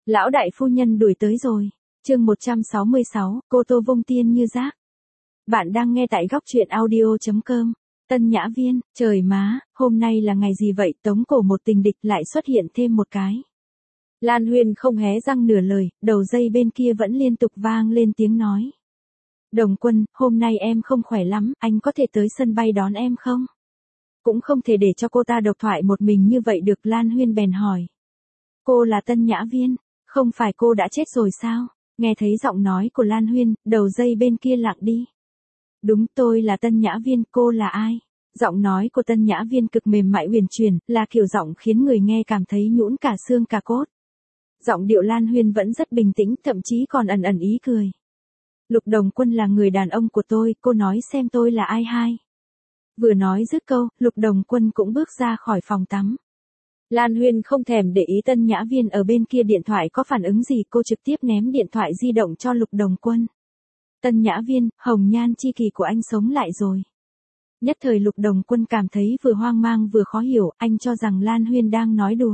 Lão đại phu nhân đuổi tới rồi. Chương 166, cô Tô Vông Tiên như rác. Bạn đang nghe tại góc truyện audio.com. Tân Nhã Viên, trời má, hôm nay là ngày gì vậy? Tống cổ một tình địch lại xuất hiện thêm một cái. Lan Huyên không hé răng nửa lời, đầu dây bên kia vẫn liên tục vang lên tiếng nói. Đồng Quân, hôm nay em không khỏe lắm, anh có thể tới sân bay đón em không? Cũng không thể để cho cô ta độc thoại một mình như vậy được. Lan Huyên bèn hỏi. Cô là Tân Nhã Viên, không phải cô đã chết rồi sao? Nghe thấy giọng nói của Lan Huyên, đầu dây bên kia lặng đi. Đúng, tôi là Tân Nhã Viên, cô là ai? Giọng nói của Tân Nhã Viên cực mềm mại uyển chuyển, là kiểu giọng khiến người nghe cảm thấy nhũn cả xương cả cốt. Giọng điệu Lan Huyên vẫn rất bình tĩnh, thậm chí còn ẩn ẩn ý cười. Lục Đồng Quân là người đàn ông của tôi, cô nói xem tôi là ai hai. Vừa nói dứt câu, Lục Đồng Quân cũng bước ra khỏi phòng tắm. Lan Huyên không thèm để ý Tân Nhã Viên ở bên kia điện thoại có phản ứng gì, cô trực tiếp ném điện thoại di động cho Lục Đồng Quân. Tân Nhã Viên, hồng nhan chi kỳ của anh sống lại rồi. Nhất thời Lục Đồng Quân cảm thấy vừa hoang mang vừa khó hiểu, anh cho rằng Lan Huyên đang nói đùa.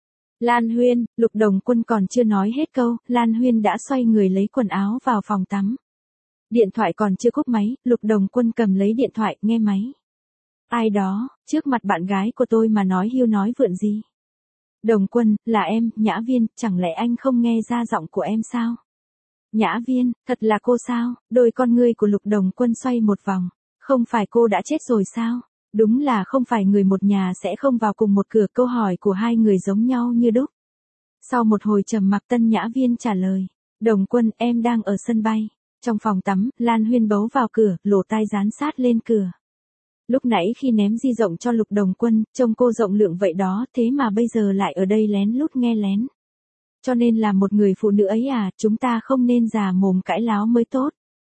Lan Huyên, Lục Đồng Quân còn chưa nói hết câu, Lan Huyên đã xoay người lấy quần áo vào phòng tắm. Điện thoại còn chưa cúp máy, Lục Đồng Quân cầm lấy điện thoại, nghe máy. Ai đó, trước mặt bạn gái của tôi mà nói hiu nói vượn gì? Đồng Quân, là em, Nhã Viên, chẳng lẽ anh không nghe ra giọng của em sao? Nhã Viên, thật là cô sao? Đôi con ngươi của Lục Đồng Quân xoay một vòng. Không phải cô đã chết rồi sao? Đúng là không phải người một nhà sẽ không vào cùng một cửa. Câu hỏi của hai người giống nhau như đúc. Sau một hồi trầm mặc, Tân Nhã Viên trả lời. Đồng Quân, em đang ở sân bay. Trong phòng tắm, Lan Huyên bấu vào cửa, lỗ tai dán sát lên cửa. Lúc nãy khi ném di rộng cho Lục Đồng Quân, trông cô rộng lượng vậy đó, thế mà bây giờ lại ở đây lén lút nghe lén. Cho nên là một người phụ nữ ấy à, chúng ta không nên già mồm cãi láo mới tốt.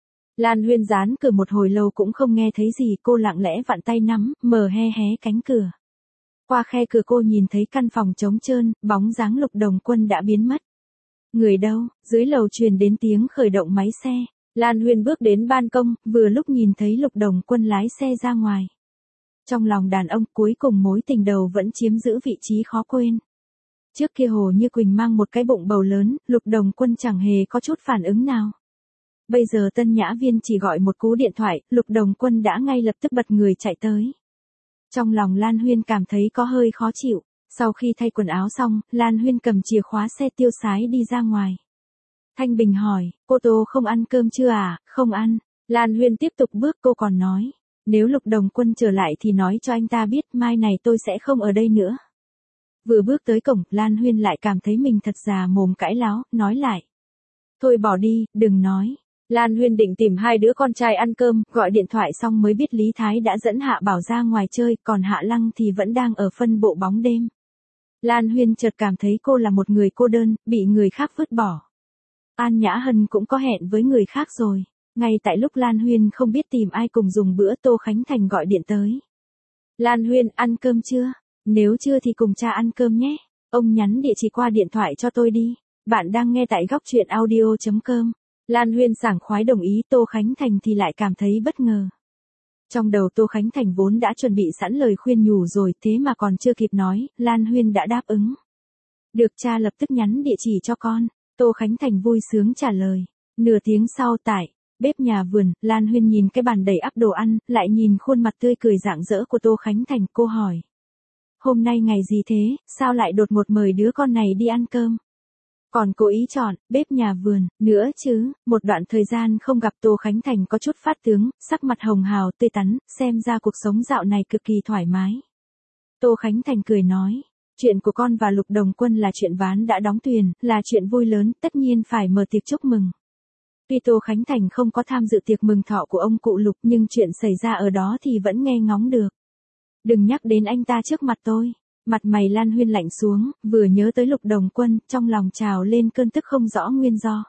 Lan Huyên dán cửa một hồi lâu cũng không nghe thấy gì, cô lặng lẽ vặn tay nắm, mở hé hé cánh cửa. Qua khe cửa cô nhìn thấy căn phòng trống trơn, bóng dáng Lục Đồng Quân đã biến mất. Người đâu? Dưới lầu truyền đến tiếng khởi động máy xe. Lan Huyên bước đến ban công, vừa lúc nhìn thấy Lục Đồng Quân lái xe ra ngoài. Trong lòng đàn ông, cuối cùng mối tình đầu vẫn chiếm giữ vị trí khó quên. Trước kia Hồ Như Quỳnh mang một cái bụng bầu lớn, Lục Đồng Quân chẳng hề có chút phản ứng nào. Bây giờ Tân Nhã Viên chỉ gọi một cú điện thoại, Lục Đồng Quân đã ngay lập tức bật người chạy tới. Trong lòng Lan Huyên cảm thấy có hơi khó chịu. Sau khi thay quần áo xong, Lan Huyên cầm chìa khóa xe tiêu sái đi ra ngoài. Thanh Bình hỏi, cô Tô không ăn cơm chưa à? Không ăn. Lan Huyên tiếp tục bước, cô còn nói. Nếu Lục Đồng Quân trở lại thì nói cho anh ta biết mai này tôi sẽ không ở đây nữa. Vừa bước tới cổng, Lan Huyên lại cảm thấy mình thật già mồm cãi láo, nói lại. Thôi bỏ đi, đừng nói. Lan Huyên định tìm hai đứa con trai ăn cơm, gọi điện thoại xong mới biết Lý Thái đã dẫn Hạ Bảo ra ngoài chơi, còn Hạ Lăng thì vẫn đang ở phân bộ bóng đêm. Lan Huyên chợt cảm thấy cô là một người cô đơn, bị người khác vứt bỏ. An Nhã Hân cũng có hẹn với người khác rồi. Ngay tại lúc Lan Huyên không biết tìm ai cùng dùng bữa, Tô Khánh Thành gọi điện tới. Lan Huyên, ăn cơm chưa? Nếu chưa thì cùng cha ăn cơm nhé. Ông nhắn địa chỉ qua điện thoại cho tôi đi. Bạn đang nghe tại góc truyện audio.com. Lan Huyên sảng khoái đồng ý, Tô Khánh Thành thì lại cảm thấy bất ngờ. Trong đầu Tô Khánh Thành vốn đã chuẩn bị sẵn lời khuyên nhủ rồi, thế mà còn chưa kịp nói, Lan Huyên đã đáp ứng. Được, cha lập tức nhắn địa chỉ cho con. Tô Khánh Thành vui sướng trả lời. Nửa tiếng sau tại bếp nhà vườn, Lan Huyên nhìn cái bàn đầy ắp đồ ăn, lại nhìn khuôn mặt tươi cười rạng rỡ của Tô Khánh Thành, cô hỏi. Hôm nay ngày gì thế, sao lại đột ngột mời đứa con này đi ăn cơm? Còn cố ý chọn bếp nhà vườn nữa chứ? Một đoạn thời gian không gặp, Tô Khánh Thành có chút phát tướng, sắc mặt hồng hào tươi tắn, xem ra cuộc sống dạo này cực kỳ thoải mái. Tô Khánh Thành cười nói. Chuyện của con và Lục Đồng Quân là chuyện ván đã đóng thuyền, là chuyện vui lớn, tất nhiên phải mở tiệc chúc mừng. Tuy Tô Khánh Thành không có tham dự tiệc mừng thọ của ông cụ Lục, nhưng chuyện xảy ra ở đó thì vẫn nghe ngóng được. Đừng nhắc đến anh ta trước mặt tôi. Mặt mày Lan Huyên lạnh xuống, vừa nhớ tới Lục Đồng Quân, trong lòng trào lên cơn tức không rõ nguyên do.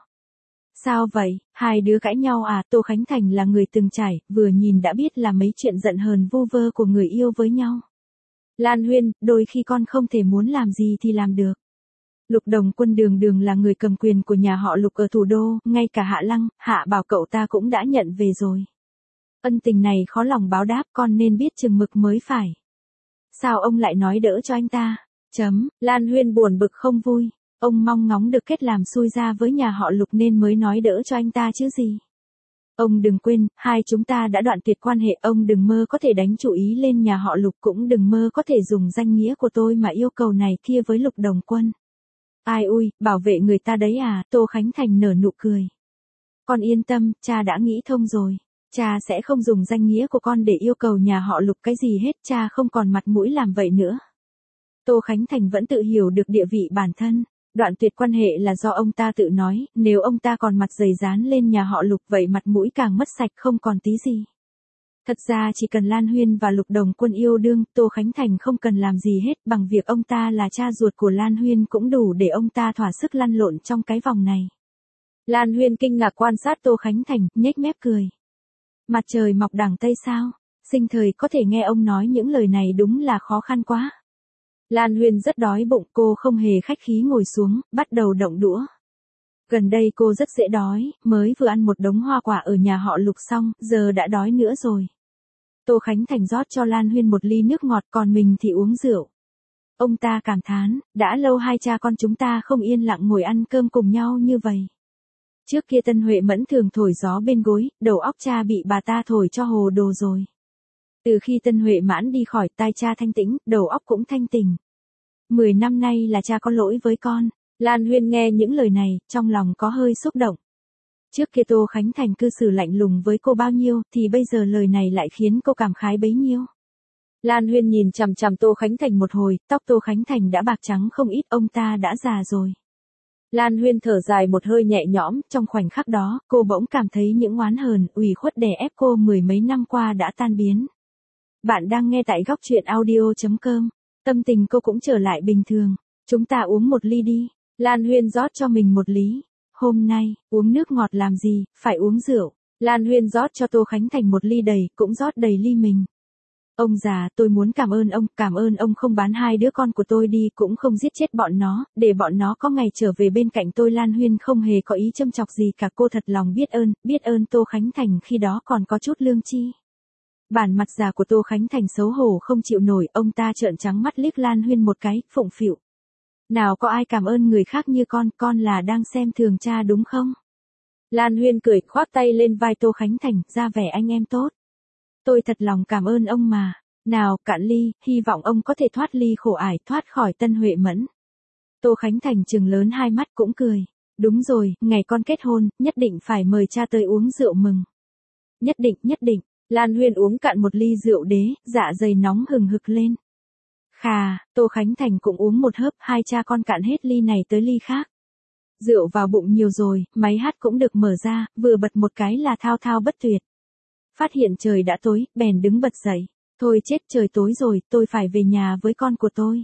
Sao vậy, hai đứa cãi nhau à? Tô Khánh Thành là người từng trải, vừa nhìn đã biết là mấy chuyện giận hờn vu vơ của người yêu với nhau. Lan Huyên, đôi khi con không thể muốn làm gì thì làm được. Lục Đồng Quân đường đường là người cầm quyền của nhà họ Lục ở thủ đô, ngay cả Hạ Lăng, Hạ Bảo cậu ta cũng đã nhận về rồi. Ân tình này khó lòng báo đáp, con nên biết chừng mực mới phải. Sao ông lại nói đỡ cho anh ta? Lan Huyên buồn bực không vui. Ông mong ngóng được kết làm xui ra với nhà họ Lục nên mới nói đỡ cho anh ta chứ gì. Ông đừng quên, hai chúng ta đã đoạn tuyệt quan hệ, ông đừng mơ có thể đánh chủ ý lên nhà họ Lục, cũng đừng mơ có thể dùng danh nghĩa của tôi mà yêu cầu này kia với Lục Đồng Quân. Ai ui, bảo vệ người ta đấy à, Tô Khánh Thành nở nụ cười. Con yên tâm, cha đã nghĩ thông rồi. Cha sẽ không dùng danh nghĩa của con để yêu cầu nhà họ Lục cái gì hết, cha không còn mặt mũi làm vậy nữa. Tô Khánh Thành vẫn tự hiểu được địa vị bản thân. Đoạn tuyệt quan hệ là do ông ta tự nói, nếu ông ta còn mặt dày dán lên nhà họ Lục vậy mặt mũi càng mất sạch không còn tí gì. Thật ra chỉ cần Lan Huyên và Lục Đồng Quân yêu đương, Tô Khánh Thành không cần làm gì hết, bằng việc ông ta là cha ruột của Lan Huyên cũng đủ để ông ta thỏa sức lăn lộn trong cái vòng này. Lan Huyên kinh ngạc quan sát Tô Khánh Thành, nhếch mép cười. Mặt trời mọc đằng Tây sao? Sinh thời có thể nghe ông nói những lời này đúng là khó khăn quá. Lan Huyên rất đói bụng, cô không hề khách khí ngồi xuống, bắt đầu động đũa. Gần đây cô rất dễ đói, mới vừa ăn một đống hoa quả ở nhà họ Lục xong, giờ đã đói nữa rồi. Tô Khánh Thành rót cho Lan Huyên một ly nước ngọt, còn mình thì uống rượu. Ông ta cảm thán, đã lâu hai cha con chúng ta không yên lặng ngồi ăn cơm cùng nhau như vậy. Trước kia Tân Huệ Mẫn thường thổi gió bên gối, đầu óc cha bị bà ta thổi cho hồ đồ rồi. Từ khi Tân Huệ Mãn đi khỏi, tai cha thanh tĩnh, đầu óc cũng thanh tỉnh. 10 năm nay là cha có lỗi với con. Lan Huyên nghe những lời này, trong lòng có hơi xúc động. Trước kia Tô Khánh Thành cư xử lạnh lùng với cô bao nhiêu, thì bây giờ lời này lại khiến cô cảm khái bấy nhiêu. Lan Huyên nhìn chằm chằm Tô Khánh Thành một hồi, tóc Tô Khánh Thành đã bạc trắng không ít, ông ta đã già rồi. Lan Huyên thở dài một hơi nhẹ nhõm, trong khoảnh khắc đó, cô bỗng cảm thấy những oán hờn, ủy khuất đè ép cô mười mấy năm qua đã tan biến. Bạn đang nghe tại góc truyện audio.com. Tâm tình cô cũng trở lại bình thường. Chúng ta uống một ly đi. Lan Huyên rót cho mình một ly. Hôm nay, uống nước ngọt làm gì, phải uống rượu. Lan Huyên rót cho Tô Khánh Thành một ly đầy, cũng rót đầy ly mình. Ông già, tôi muốn cảm ơn ông không bán hai đứa con của tôi đi, cũng không giết chết bọn nó, để bọn nó có ngày trở về bên cạnh tôi. Lan Huyên không hề có ý châm chọc gì cả, cô thật lòng biết ơn Tô Khánh Thành khi đó còn có chút lương tri. Bản mặt già của Tô Khánh Thành xấu hổ không chịu nổi, ông ta trợn trắng mắt liếc Lan Huyên một cái, phụng phịu. Nào có ai cảm ơn người khác như con là đang xem thường cha đúng không? Lan Huyên cười, khoác tay lên vai Tô Khánh Thành, ra vẻ anh em tốt. Tôi thật lòng cảm ơn ông mà. Nào, cạn ly, hy vọng ông có thể thoát ly khổ ải, thoát khỏi Tân Huệ Mẫn. Tô Khánh Thành trừng lớn hai mắt cũng cười. Đúng rồi, ngày con kết hôn, nhất định phải mời cha tới uống rượu mừng. Nhất định. Lan Huyên uống cạn một ly rượu đế, dạ dày nóng hừng hực lên. Khà, Tô Khánh Thành cũng uống một hớp, hai cha con cạn hết ly này tới ly khác. Rượu vào bụng nhiều rồi, máy hát cũng được mở ra, vừa bật một cái là thao thao bất tuyệt. Phát hiện trời đã tối, bèn đứng bật dậy. Thôi chết, trời tối rồi, tôi phải về nhà với con của tôi.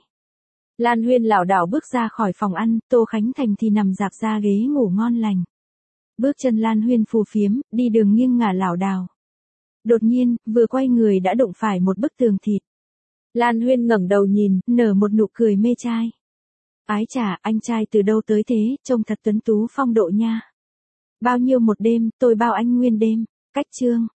Lan Huyên lảo đảo bước ra khỏi phòng ăn, Tô Khánh Thành thì nằm rạp ra ghế ngủ ngon lành. Bước chân Lan Huyên phù phiếm, đi đường nghiêng ngả lảo đảo. Đột nhiên, vừa quay người đã đụng phải một bức tường thịt. Lan Huyên ngẩng đầu nhìn, nở một nụ cười mê trai. Ái chà, anh trai từ đâu tới thế, trông thật tuấn tú phong độ nha. Bao nhiêu một đêm, tôi bao anh nguyên đêm. Cách chương.